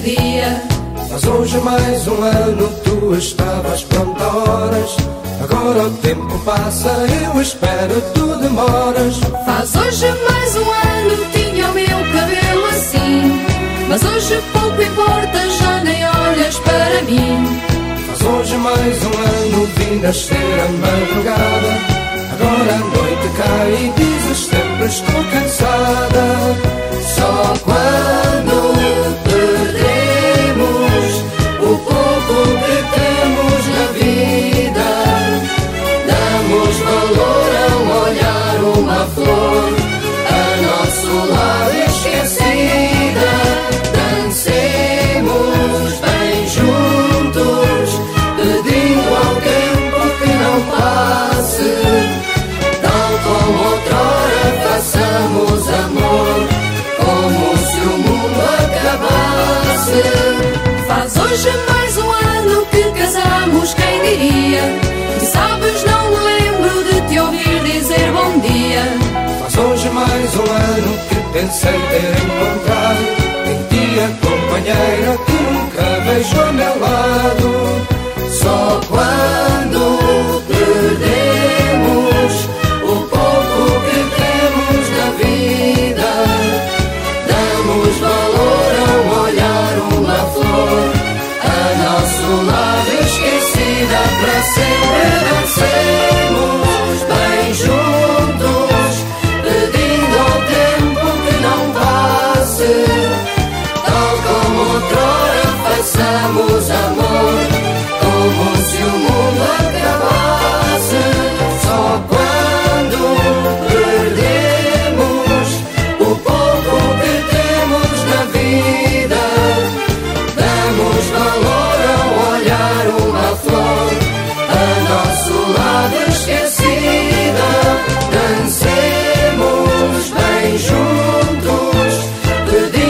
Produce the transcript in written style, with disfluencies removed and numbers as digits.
dia. Mas hoje mais um ano, tu estavas pronta a horas. Agora o tempo passa, eu espero, tu demoras. Faz hoje mais um ano, tinha o meu cabelo assim. Mas hoje pouco importa, já nem olhas para mim. Faz hoje mais um ano, vi nascer a madrugada. Agora a noite cai e dizes sempre estou cansada. Só quando perdemos o pouco que temos na vida, damos valor ao olhar uma flor a nosso lado esquecida. Dancemos bem juntos, pedindo ao tempo que não passe. Tal como outrora façamos amor, como se o mundo acabasse. Faz hoje mais um ano que casamos, quem diria? E sabes, não me lembro de te ouvir dizer bom dia. Faz hoje mais um ano que pensei ter encontrado em ti a companheira que nunca vejo ao meu lado. Só quando perdemos o pouco que temos na vida, damos valor ao olhar uma flor a nosso lado esquecida. Para sempre dancemos bem juntos, pedindo ao tempo que não passe. Tal como outrora façamos amor, como se o mundo acabasse. Só quando perdemos o pouco que temos na vida, damos valor ao olhar uma flor a nosso lado esquecida. Dancemos bem juntos,